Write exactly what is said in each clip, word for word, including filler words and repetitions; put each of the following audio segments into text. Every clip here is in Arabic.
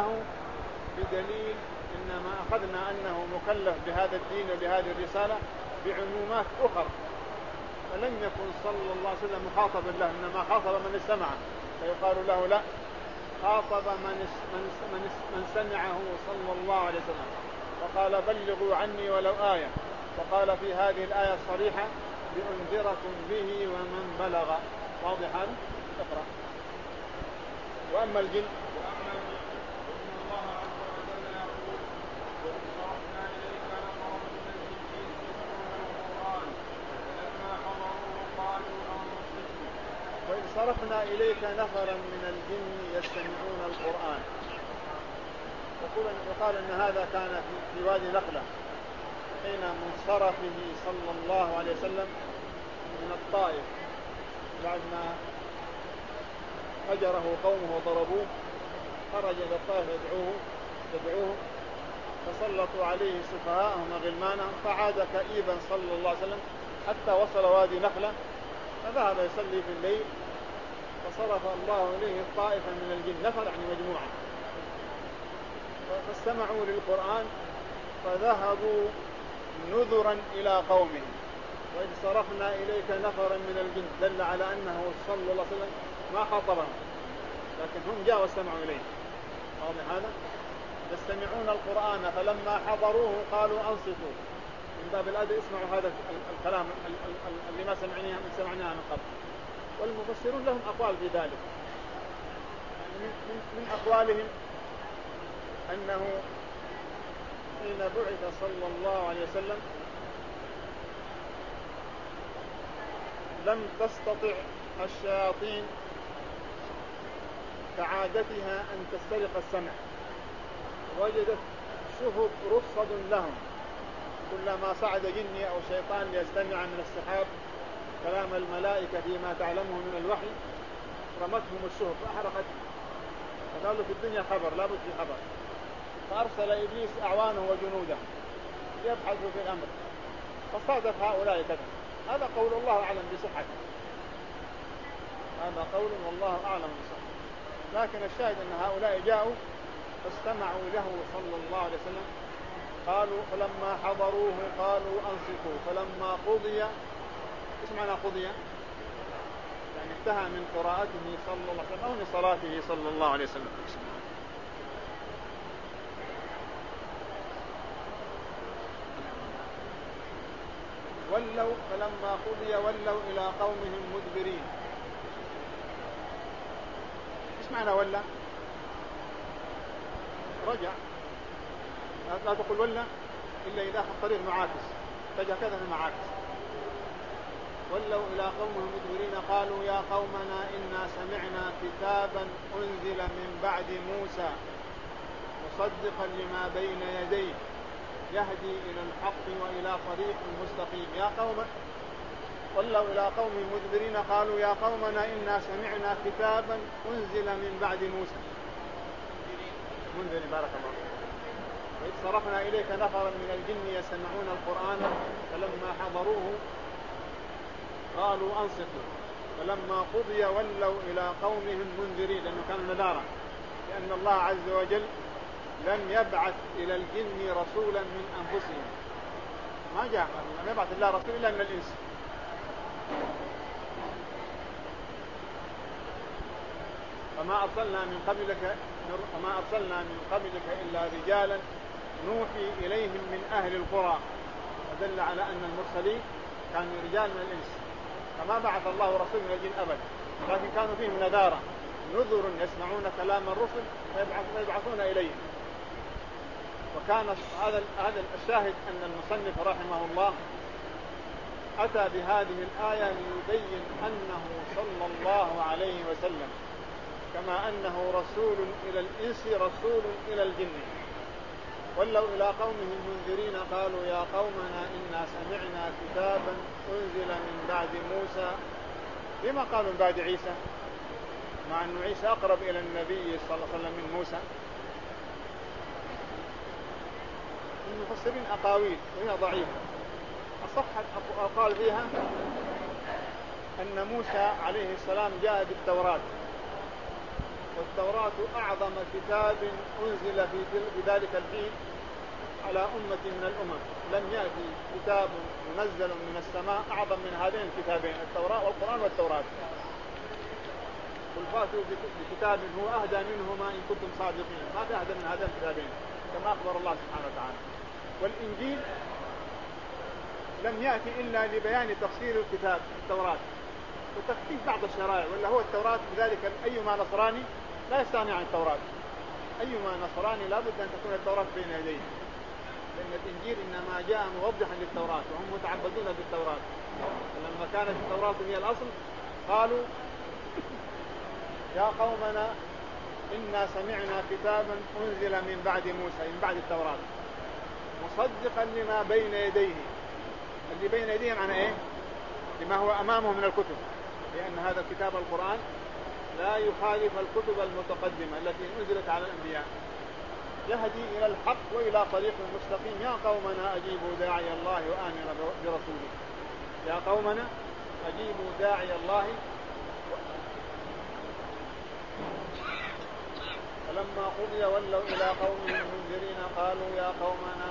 أخذناه بدليل إنما أخذنا أنه مكلف بهذا الدين وبهذه الرسالة بعمومات أخرى، فلم يكن صلى الله عليه وسلم مخاطبا له، إنما خاطب من استمعه، فيقال له لا، خاطب من من من سمعه صلى الله عليه وسلم، وقال بلغوا عني ولو آية، وقال في هذه الآية الصريحة لأنذركم به ومن بلغ. واضحا؟ اقرأ. وأما الجن وأما الجن إن الله عز وجل يقول وإذ صرفنا إليك نفرا من الجن يستمعون القرآن فلما حضروه قالوا أنصتوا. وإذ صرفنا إليك نفرا من الجن يستمعون القرآن. وقال أن هذا كان في وادي نخلة حين منصرفه صلى الله عليه وسلم من الطائف بعد ما هجره قومه وضربوه، خرج إلى الطائف يدعوه يدعوه فسلطوا عليه سفهاءهم وغلمانهم، فعاد كئيبا صلى الله عليه وسلم حتى وصل وادي نخلة، فذهب يصلي في الليل، فصرف الله إليه طائفا من الجن، نفر يعني مجموعة، فاستمعوا للقرآن فذهبوا نذرا إلى قومهم. وإذ صرفنا إليك نفرا من الجن دل على أنه صلى الله عليه وسلم ما خاطبهم، لكن هم جاءوا واستمعوا إليه. واضح هذا؟ يستمعون القرآن فلما حضروه قالوا أنصتوا، من باب الأدب اسمعوا هذا الكلام اللي ما سمعناه من سمعناه من قبل. والمفسرون لهم أقوال في ذلك، من أقوالهم أنه حين بعث صلى الله عليه وسلم لم تستطع الشياطين كعادتها أن تسترق السمع، وجدت شهب رصد لهم، كلما صعد جني أو شيطان ليستمع من السحاب كلام الملائكة فيما تعلمه من الوحي رمتهم الشهب فأحرقت، فقالوا في الدنيا خبر لا بد في خبر، فأرسل إبليس أعوانه وجنوده يبحثوا في الأمر، فصادف هؤلاء كذا. هذا قول الله أعلم بصحته، هذا قول والله أعلم بصحته، لكن الشاهد أن هؤلاء جاءوا فاستمعوا له صلى الله عليه وسلم، قالوا فلما حضروه قالوا أنصتوا، فلما قضي، إيش معنى قضي؟ يعني انتهى من قراءته صلى الله عليه وسلم أو من صلاته صلى الله عليه وسلم. ولوا فلما قضي ولوا إلى قومهم مدبرين. إيش معنى ولا؟ رجع، لا تقول ولا إلا إذا الطريق معاكس، فجأة كذا من معاكس. ولوا إلى قومهم مدبرين قالوا يا قومنا إنا سمعنا كتابا أنزل من بعد موسى مصدقا لما بين يديه يهدي إلى الحق وإلى طريق مستقيم. يا قوم ولوا إلى قومهم مدبرين قالوا يا قومنا إنا سمعنا كتابا أنزل من بعد موسى منذر بارك الله. وإذ صرفنا إليك نفرا من الجن يستمعون القرآن فلما حضروه قالوا أنصتوا، فلما قضي ولوا إلى قومهم منذرين، لأنه كان نذارا، لأن الله عز وجل لم يبعث إلى الجن رسولا من أنفسهم، ما جاء لم يبعث الله رسول إلا من الإنس. فما أرسلنا من قبلك وما أرسلنا من قبلك إلا رجالا نوحي إليهم من أهل القرى، فدل على أن المرسلين كانوا رجال من الإنس، فما بعث الله رسول من الجن أبدا، لكن كانوا فيهم نذارة، نذر يسمعون كلام الرسل ويبعثون إليهم. وكان هذا هذا الشاهد أن المصنف رحمه الله أتى بهذه الآية ليبين أنه صلى الله عليه وسلم كما أنه رسول إلى الإنس رسول إلى الجن. ولوا إلى قومهم منذرين قالوا يا قومنا إنا سمعنا كتابا أنزل من بعد موسى. لما قالوا من بعد عيسى مع أن عيسى أقرب إلى النبي صلى الله عليه وسلم من موسى؟ المفسرين أقاويل وهي ضعيفة، أصحت أقال فيها أن موسى عليه السلام جاء بالتوراة والتوراة أعظم كتاب أنزل في ذلك الحين على أمة من الأمم. لم يأتي كتاب منزل من السماء أعظم من هذين الكتابين، التوراة والقرآن والتوراة. قل فاتوا بكتاب هو أهدى منهما إن كنتم صادقين. ما في أهدى من هذين الكتابين كما أخبر الله سبحانه وتعالى. والإنجيل لم يأتي إلا لبيان تفسير الكتاب التوراة وتخفيف بعض الشرائع، ولا هو التوراة بذلك أيما نصراني لا يستغني عن التوراة. أيما نصراني لابد أن تكون التوراة بين يديه، لأن الإنجيل إنما جاء موضحا للتوراة وهم متعبدون بالتوراة. لما كانت التوراة هي الأصل قالوا يا قومنا إنا سمعنا كتابا أنزل من بعد موسى، من بعد التوراة، مصدقا لما بين يديه. اللي بين يديه معنى إيه؟ لما هو أمامه من الكتب، لأن هذا الكتاب القرآن لا يخالف الكتب المتقدمة التي أنزلت على الأنبياء، يهدي إلى الحق وإلى طريق مستقيم. يا قومنا أجيبوا داعي الله وآمنوا برسوله. يا قومنا أجيبوا داعي الله و... فلما قضي ولوا إلى قومهم منذرين قالوا يا قومنا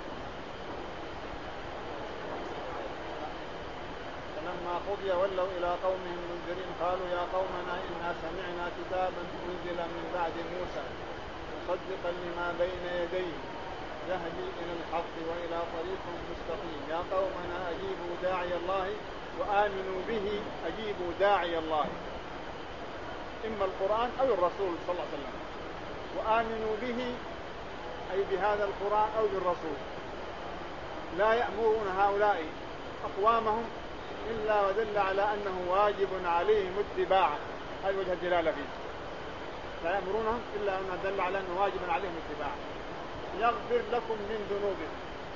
فلما قضي ولوا إلى قومهم منذرين قالوا يا قومنا إنا سمعنا كتابا أنزل من بعد موسى مصدقا لما بين يديه يهدي إلى الحق وإلى طريق مستقيم. يا قومنا أجيبوا داعي الله وآمنوا به. أجيبوا داعي الله إما القرآن أو الرسول صلى الله عليه وسلم، وآمنوا به أي بهذا القرآن أو بالرسول. لا يأمرون هؤلاء أقوامهم إلا ودل على أنه واجب عليهم اتباعه. هذا وجه الدلالة فيه. لا يأمرونهم إلا أن دل على أنه واجب عليهم اتباعه. يغفر لكم من ذنوبكم.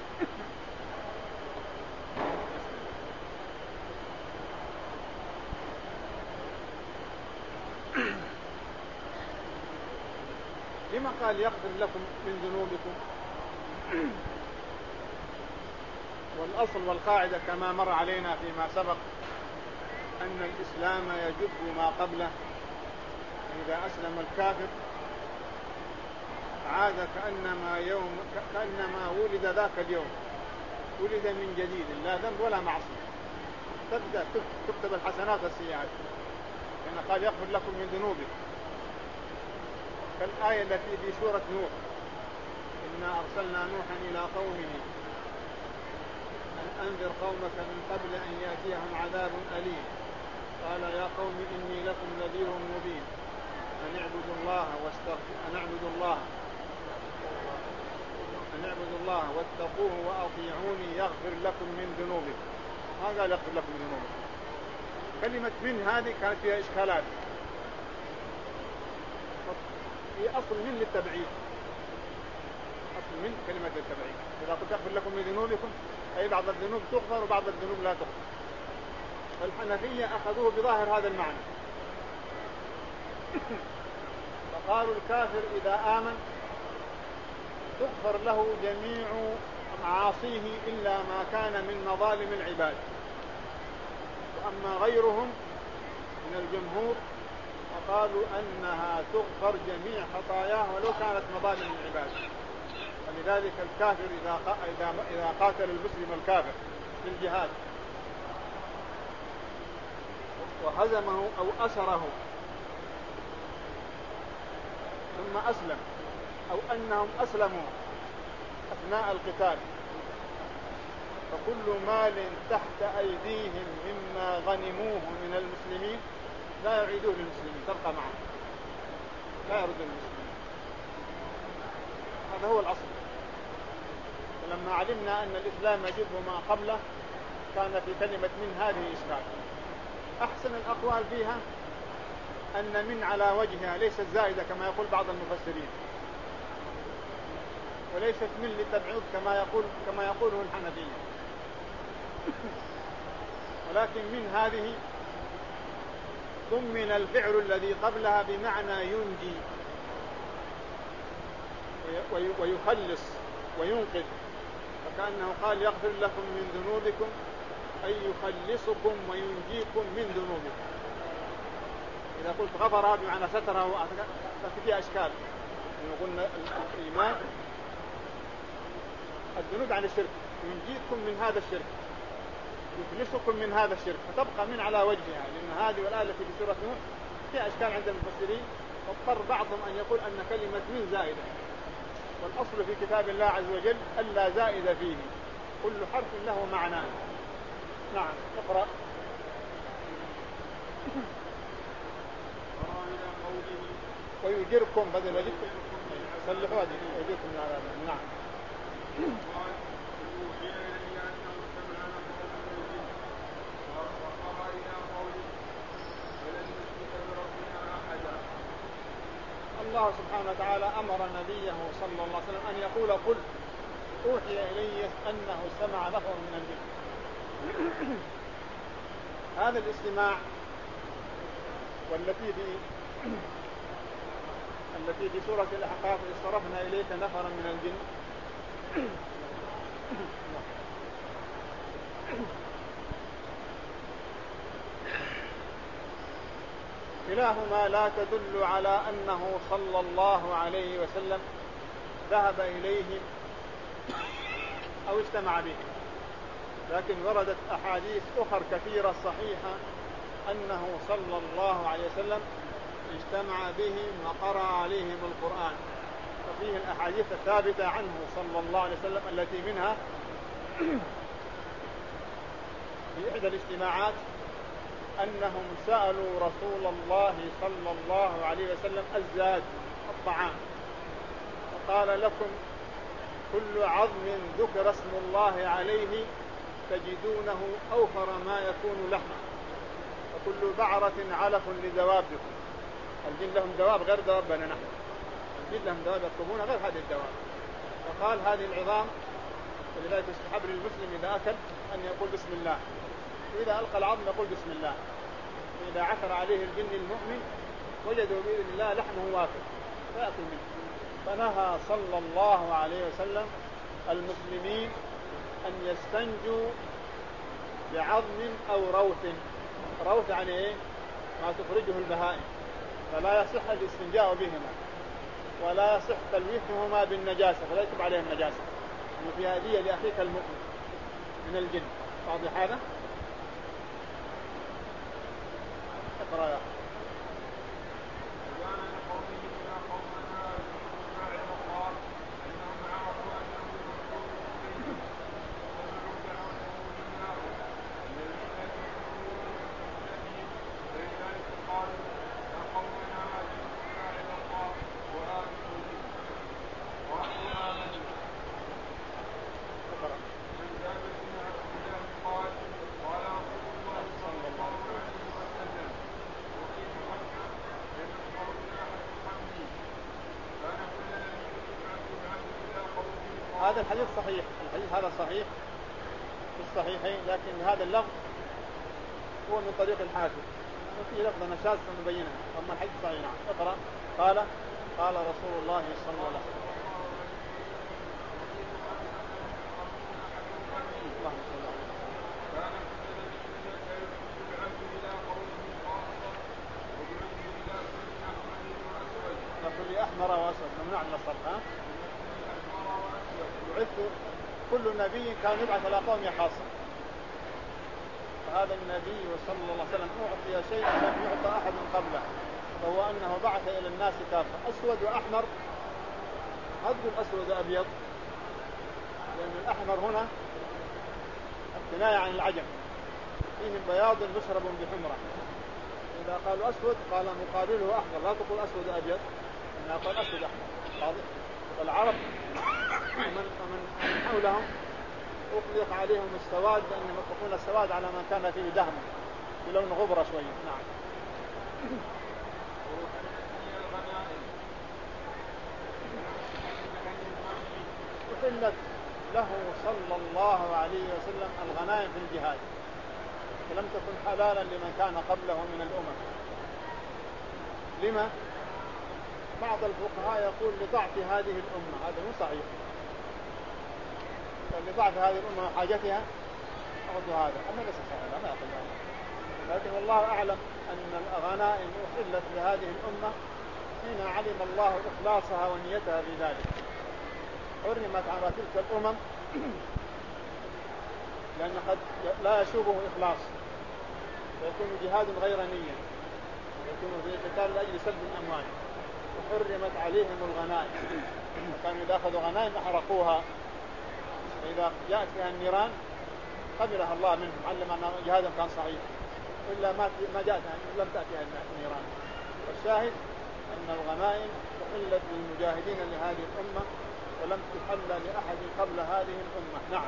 لما قال يغفر لكم من ذنوبكم؟ والأصل والقاعدة كما مر علينا فيما سبق أن الإسلام يجب ما قبله. إذا أسلم الكافر عاد كأنما يوم كأنما ولد ذاك اليوم، ولد من جديد، لا ذنب ولا معصية. تبدأ تكتب الحسنات والسيئات، لأن قال يغفر لكم من ذنوبكم، كالآية التي في سورة نوح: إنا أرسلنا نوحا إلى قومه أن أنذر قومك من قبل أن يأتيهم عذاب أليم قال يا قوم إني لكم نذير مبين أن اعبدوا الله واستغفر أن اعبدوا الله أن اعبدوا الله واتقوه وأطيعوني يغفر لكم من ذنوبكم. ما قال يغفر لكم من ذنوبكم. كلمة من هذه كانت فيها إشكالات. هي أصل من للتبعيد، أصل من كلمة للتبعيد. إذا قلت يغفر لكم من ذنوبكم أي بعض الذنوب تغفر وبعض الذنوب لا تغفر. فالحنفية أخذوه بظاهر هذا المعنى، فقالوا الكافر إذا آمن تغفر له جميع معاصيه إلا ما كان من مظالم العباد، وأما غيرهم من الجمهور فقالوا أنها تغفر جميع خطاياه ولو كانت مظالم العباد. ولذلك الكافر إذا إذا قاتل المسلم الكافر في الجهاد وهزمه أو أسره ثم أسلم أو أنهم أسلموا أثناء القتال، فكل مال تحت أيديهم مما غنموه من المسلمين لا يعيدوه للمسلمين، تبقى معه، لا يرد المسلمين. هذا هو الأصل. فلما علمنا أن الإسلام يجب ما قبله كان في كلمة من هذه إشكال. أحسن الأقوال فيها أن من على وجهها ليست زائدة كما يقول بعض المفسرين، وليست من للتبعيض كما يقول كما يقوله الحنفية، ولكن من هذه ضمن الفعل الذي قبلها بمعنى ينجي ويخلص وينقذ، فكأنه قال يغفر لكم من ذنوبكم أي يخلصكم وينجيكم من ذنوبكم. إذا قلت غفر بمعنى ستره ففيها أشكال. قلنا الإيمان الذنوب عن الشرك، ينجيكم من هذا الشرك، يخلصكم من هذا الشرك، فتبقى من على وجهها، لأن هذه والآية التي في سورة نوح فيها أشكال عند المفسرين، واضطر بعضهم أن يقول أن كلمة من زائدة، والأصل في كتاب الله عز وجل ألا زائد فيه، كل حرف له معنى. نعم اقرأ. ويجركم بدل وجدكم صلحوا هذه ويجركم من عذاب. نعم. الله سبحانه وتعالى أمر نبيه صلى الله عليه وسلم أن يقول قل أوحي إلي أنه استمع نفر من الجن. هذا الاستماع والتي في التي في سورة الأحقاف اصطرفنا إليك نفرا من الجن، كلاهما لا تدل على أنه صلى الله عليه وسلم ذهب إليهم أو استمع بهم، لكن وردت أحاديث أخرى كثيرة صحيحة أنه صلى الله عليه وسلم اجتمع بهم وقرأ عليهم القرآن، وفيه الأحاديث الثابتة عنه صلى الله عليه وسلم التي منها في إحدى الاجتماعات أنهم سألوا رسول الله صلى الله عليه وسلم الزاد الطعام، فقال لكم كل عظم ذكر اسم الله عليه تجدونه أوفر ما يكون لحما، وكل بعرة علف لدوابكم. الجن لهم دواب غير دوابنا نحن، الجن لهم دواب يركبون غير هذه الدواب. فقال هذه العظام، ولذلك يستحب للمسلم إذا أكل أن يقول بسم الله، وإذا ألقى العظم يقول بسم الله، وإذا عثر عليه الجن المؤمن وجدوا بإذن الله لحمه وافر فيأكل منه. فنهى صلى الله عليه وسلم المسلمين أن يستنجوا بعظم أو روث. روث يعني إيه؟ ما تخرجه البهائم، فلا يصح الاستنجاء بهما ولا يصح تلويثهما بالنجاسة، فلا يكتب عليهم النجاسة، إنه في هدية لأخيك المؤمن من الجن. واضح هذا؟ اقرأ يا أخي. هذا الحديث صحيح، الحديث هذا صحيح في الصحيحين، لكن هذا اللفظ هو من طريق الحاكم، وفيه لفظ نشاز فنبينها، أما الحديث صحيح. نعم اقرأ. قال قال رسول الله صلى الله عليه وسلم. اللهم صل على نقول أحمر وأسود ممنوع من الصرف. ها بعث كل نبي كان يبعث على قوم خاصة، فهذا النبي صلى الله عليه وسلم أعطي شيئا لم يعطى أحد من قبله، وهو أنه بعث إلى الناس كافة. أسود وأحمر، هذا الأسود أبيض، لأن الأحمر هنا الكناية عن العجم، فيهم بياض مشرب بحمرة. إذا قالوا أسود قال مقابله أحمر، لا تقول أسود أبيض، إنها قال أسود أحمر. واضح؟ والعرب ومن حولهم أطلق عليهم السواد لأنهم يطلقون السواد على من كان فيه دهم بلون غبرة شوية. نعم. وحلت له صلى الله عليه وسلم الغنائم في الجهاد، فلم تكن حلالا لمن كان قبله من الأمم. لما؟ بعض الفقهاء يقول لضعف هذه الأمة، هذا مو صحيح، لضعف هذه الأمة وحاجتها أخذ هذا، أما ليس صحيح، ما يقول هذا، لكن والله أعلم أن الغنائم أحلت لهذه الأمة حين علم الله إخلاصها ونيتها في ذلك، حرمت على تلك الأمم لأن قد لا يشوبه إخلاص، فيكون جهاد غير نية، يكون في قتال لأجل سلب الأموال، وحرمت عليهم الغنائم، وكانوا إذا أخذوا غنائم أحرقوها، فإذا جاءت فيها النيران قبلها الله منهم، علم أن جهادهم كان صحيح، إلا ما ما جاءت لم تأتيها النيران. والشاهد أن الغنائم أحلت للمجاهدين لهذه الأمة ولم تحل لأحد قبل هذه الأمة. نعم.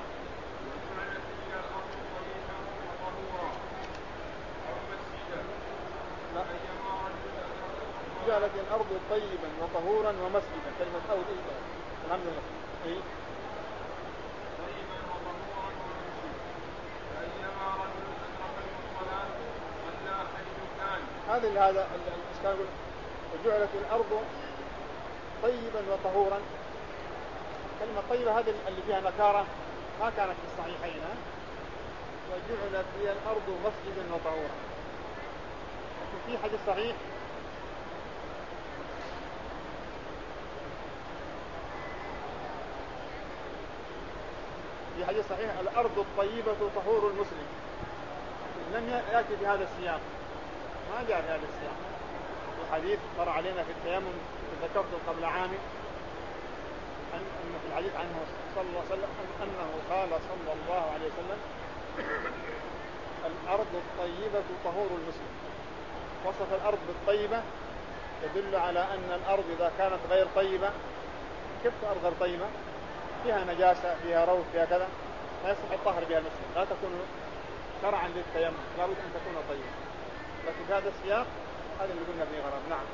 جعلت الأرض طيبا وطهورا ومسجدا، كلمة أو إيه الحمد لله إيه؟ طيبا وطهورا ومسجدا، فأيما رجل أدرك الصلاة صلى حيث كان. هذا هذا الإشكال يقول وجعلت الأرض طيبا وطهورا. كلمة طيبة هذه اللي فيها نكارة ما كانت في الصحيحين، وجعلت هي الأرض مسجدا وطهورا. لكن في حديث صحيح في حديث صحيح الأرض الطيبة طهور المسلم، لم يأتي في هذا السياق، ما جاء في هذا السياق. الحديث مر علينا في التيمم ذكرته قبل عام أن في الحديث عنه صلى الله عليه وسلم أنه قال صلى الله عليه وسلم الأرض الطيبة طهور المسلم. وصف الأرض بالطيبة يدل على أن الأرض إذا كانت غير طيبة، كيف أرض غير طيبة فيها نجاسة فيها روث فيها كذا لا يصح الطهر بها المسلم، لا تكون شرعا للتيمم، لا بد أن تكون طيبة. لكن في هذا السياق هذا اللي قلنا فيه غرض. نعم.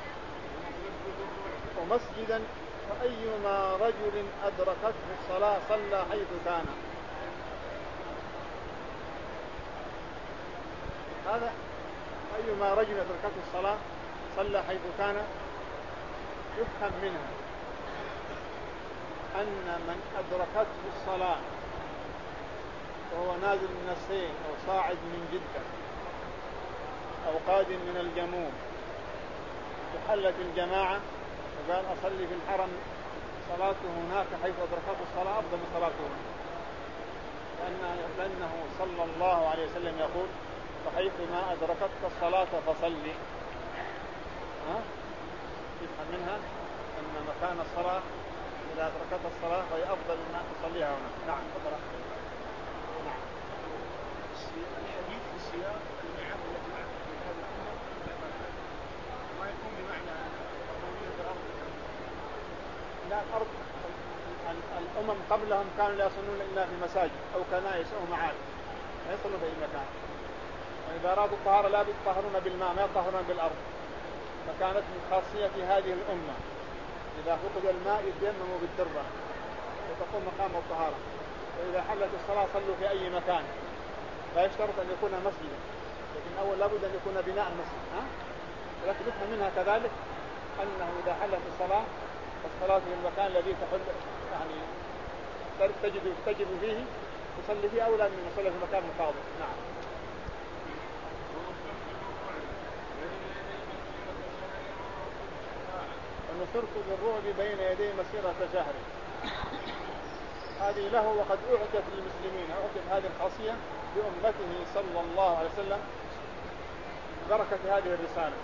ومسجدا فأيما رجل أدركته الصلاة صلى حيث كان. هذا أيما رجل أدركته الصلاة صلى حيث كان يفهم منها أن من أدركته الصلاة وهو نازل من السير أو صاعد من جدة أو قادم من الجموم وحلت الجماعة وقال أصلي في الحرم صلاته هناك حيث أدركته الصلاة أفضل من صلاته، لأنه صلى الله عليه وسلم يقول فحيثما أدركتك الصلاة فصلي. ها؟ يفهم منها أن مكان الصلاة إذا أدركت الصلاة فهي أفضل من أن تصليها هنا. نعم. تفضل. نعم. الحديث في السياق النعم التي عرفت في هذا الأمر ما يكون بمعنى قوية الأرض. لا، الأرض الأمم قبلهم كانوا لا يصلون إلا في مساجد أو كنائس أو معابد، لا يصلون في أي مكان. وإذا أرادوا الطهارة لا يطهرون بالماء، ما يطهرون بالأرض. فكانت من خاصية هذه الأمة إذا فقد الماء يتيمموا بالتربة وتقوم مقام الطهارة. وإذا حلت الصلاة صلوا في أي مكان، لا يشترط أن يكون مسجدا، لكن أول لابد أن يكون بناء المسجد. ها؟ ولكن يفهم منها كذلك أنه إذا حلت الصلاة الصلاة في المكان الذي تحل يعني تجد تجد فيه تصلي فيه أولى من يصلي في مكان مفاضل. نعم. ونصرت بالرعب بين يدي مسيرة شهر. هذه له وقد أعطت للمسلمين، أعطت هذه الخاصية بأمته صلى الله عليه وسلم بركة هذه الرسالة.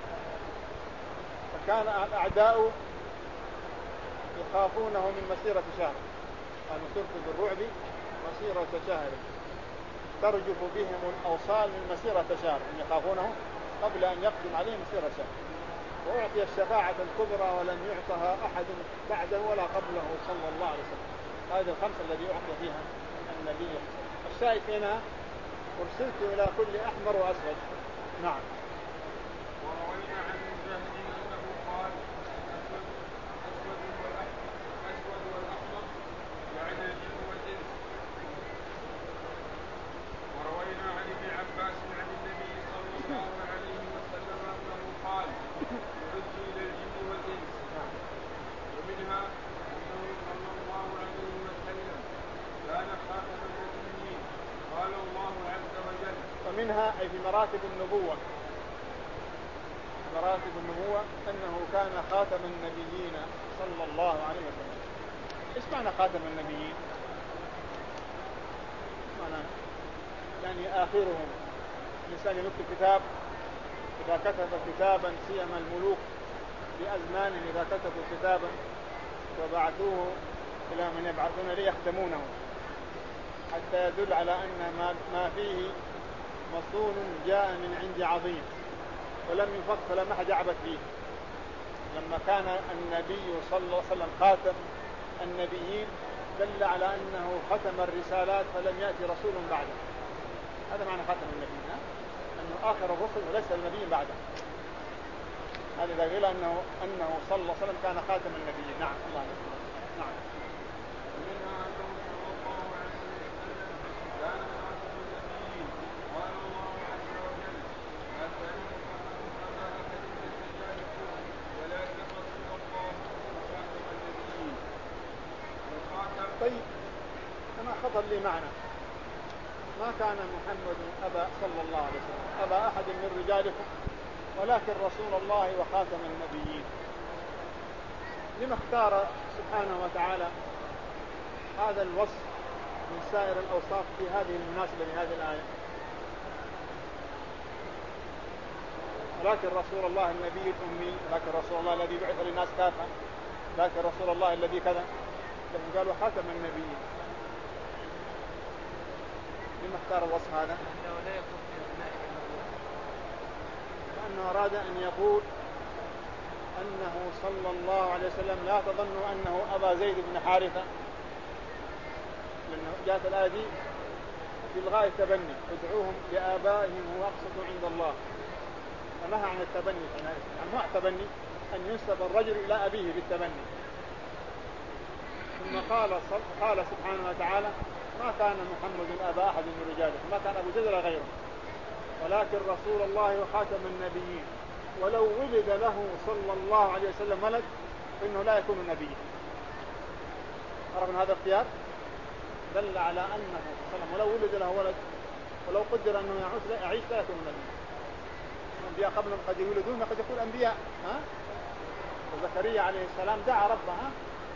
فكان الأعداء يخافونه من مسيرة شهر. ونصرت بالرعب مسيرة شهر ترجف بهم الأوصال من مسيرة شهر، يخافونه قبل أن يقدم عليه مسيرة شهر. وأعطي الشفاعة الكبرى ولم يعطها أحد بعده ولا قبله صلى الله عليه وسلم. هذه الخمسة الذي أعطي فيها النبي. الشاهد هنا أرسلت إلى كل أحمر وأسود. نعم. وروينا عن مجاهد أنه قال أسود أسود والأسود والأحمر يعني الجن والإنس. وروينا عن ابن عباس عن النبي صلى الله عليه وسلم أنه قال عدت إلى الجن والإنس. ومنها أنه صلى الله عليه وسلم كان خاتم النبيين قال الله عز وجل. ومنها أي في مراتب النبوة مراتب النبوة أنه كان خاتم النبيين صلى الله عليه وسلم. إيش معنى خاتم النبيين؟ معنى يعني آخرهم. الإنسان يكتب كتاب، إذا كتب كتابا سيما الملوك بأزمانهم إذا كتبوا كتابا وبعثوه إلى من يبعثون ليه يختمونه حتى يدل على أن ما فيه مصون جاء من عند عظيم ولم يفق فلم أحد يعبث فيه. لما كان النبي صلى الله عليه وسلم خاتم النبيين دل على أنه ختم الرسالات فلم يأتي رسول بعده. هذا معنى خاتم النبيين، أنه آخر الرسل وليس النبي بعده. هذا إذا قيل أنه, أنه صلى الله عليه وسلم كان خاتم النبيين. نعم الله يسلمك. نعم. ومنها أنه صلى الله عليه وسلم كان خاتم النبيين. قال الله عز وجل: ما كان محمد أبا أحد من رجالكم ولكن رسول الله وخاتم النبيين. وخاتم. طيب أنا خطر لي معنى ما كان محمد أبا صلى الله عليه وسلم أبا أحد من رجالكم ولكن رسول الله وخاتم النبيين. لما اختار سبحانه وتعالى هذا الوصف من سائر الأوصاف في هذه المناسبة لهذه الآية؟ ولكن رسول الله النبي الأمي، لكن رسول الله الذي بعث للناس كافة، لكن رسول الله الذي كذا، لما قالوا خاتم النبيين. لما اختار الوصف هذا؟ لأنه أراد أن يقول أنه صلى الله عليه وسلم لا تظنوا أنه أبا زيد بن حارثة، لأنه جاءت الآية دي بإلغاء التبني: ادعوهم لآبائهم هو أقسط عند الله، فنهى عن التبني. أنواع التبني أن ينسب الرجل إلى أبيه بالتبني. ثم قال قال سبحانه وتعالى: ما كان محمد أبا أحد من رجالكم، ما كان أبو زيد ولا غيره، ولكن رسول الله وخاتم النبيين. ولو ولد له صلى الله عليه وسلم ولد فإنه لا يكون نبيا. رغم هذا اختيار دل على أنه صلى الله عليه وسلم ولو ولد له ولد ولو قدر أنه يعيش لا يكون نبيا. الأنبياء قبلهم قد يولدون قد يقول أنبياء. ها؟ وزكريا عليه السلام دعا ربه: ها؟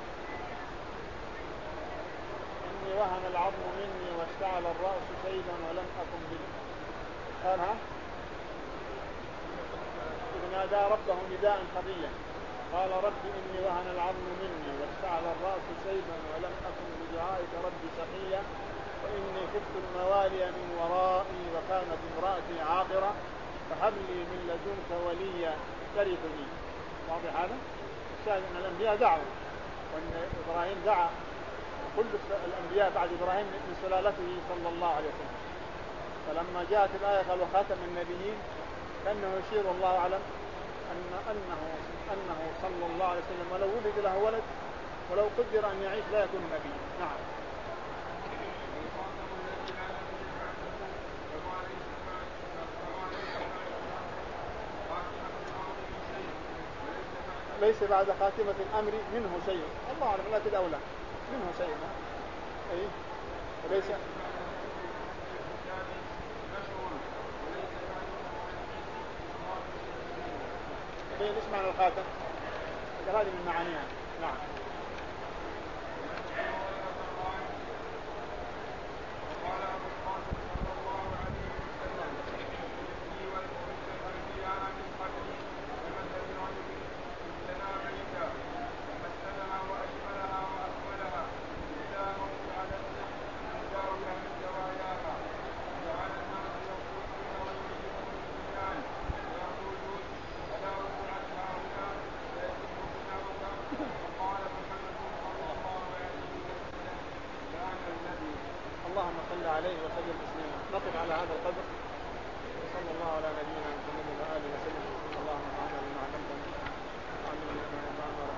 إني وهن العظم مني واشتعل الرأس شيبا ولم أكن به. قال: ها؟ إذ نادى ربه نداء خفيا قال: رب إني وهن العظم مني واشتعل الرأس شيبا ولم أكن بدعائك رب شقيا وإني خفت الموالي من ورائي وكانت امرأتي عاقرة فهب لي من لدنك وليا يرثني. واضح هذا؟ الشاهد أن الأنبياء دعوا، وأن إبراهيم دعا، كل الأنبياء بعد إبراهيم من سلالته صلى الله عليه وسلم. فلما جاءت الآية قال: وخاتم النبيين، كأنه يشير الله أعلم أن أنه أنه صلى الله عليه وسلم ولو ولد له ولد ولو قدر أن يعيش لا يكون نبيا. نعم. ليس بعد خاتمة الأمر منه شيء، الله أعلم، لكن أولى منه شيء. أي وليس ليش معنى الخاتم؟ هذه من معانيها. نعم. وقال أبو القاسم صلى الله عليه وسلم: إني والأنثى الأنبياء من قبلي كمثل رجل ابتلى بيتا فمثلها وأجملها وأكملها إلا موضع نفسه يداويها من دواياها جعل الناس يقولون ويريدون البنيان ويقولون ألا وضعت هؤلاء فيكون بنا وكان. وقال محمد صلى الله عليه وسلم: كان الذي. اللهم صل عليه وسلم تسليما. نقف على هذا القدر، وصلى الله على نبينا محمد وآله وسلم. اللهم صل على ما علمتنا وعلمنا ما ينفعنا